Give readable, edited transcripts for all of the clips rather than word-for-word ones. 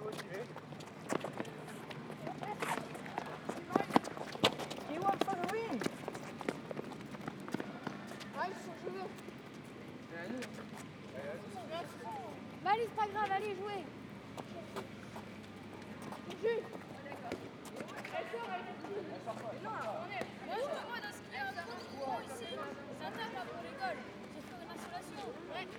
He wants for the win. Allez, c'est pas grave, allez, jouez. Moi, dans ce qu'il y a ici, c'est un table pour l'école. C'est faire une installation. Ouais.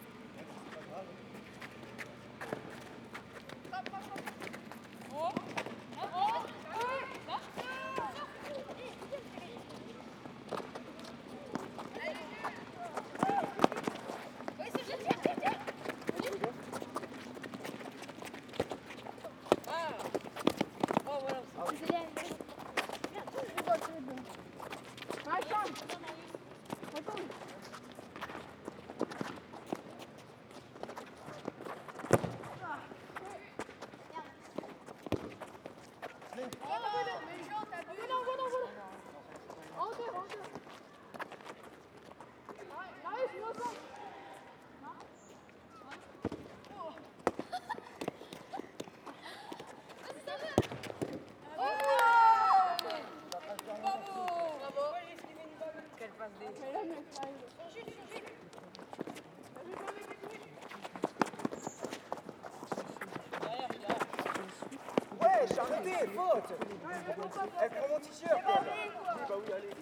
Ouais, arrêtez, faute. Elle prend mon t-shirt. Oui, bah oui, allez.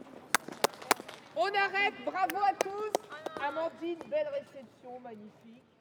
On arrête, bravo à tous. Amandine, belle réception, magnifique.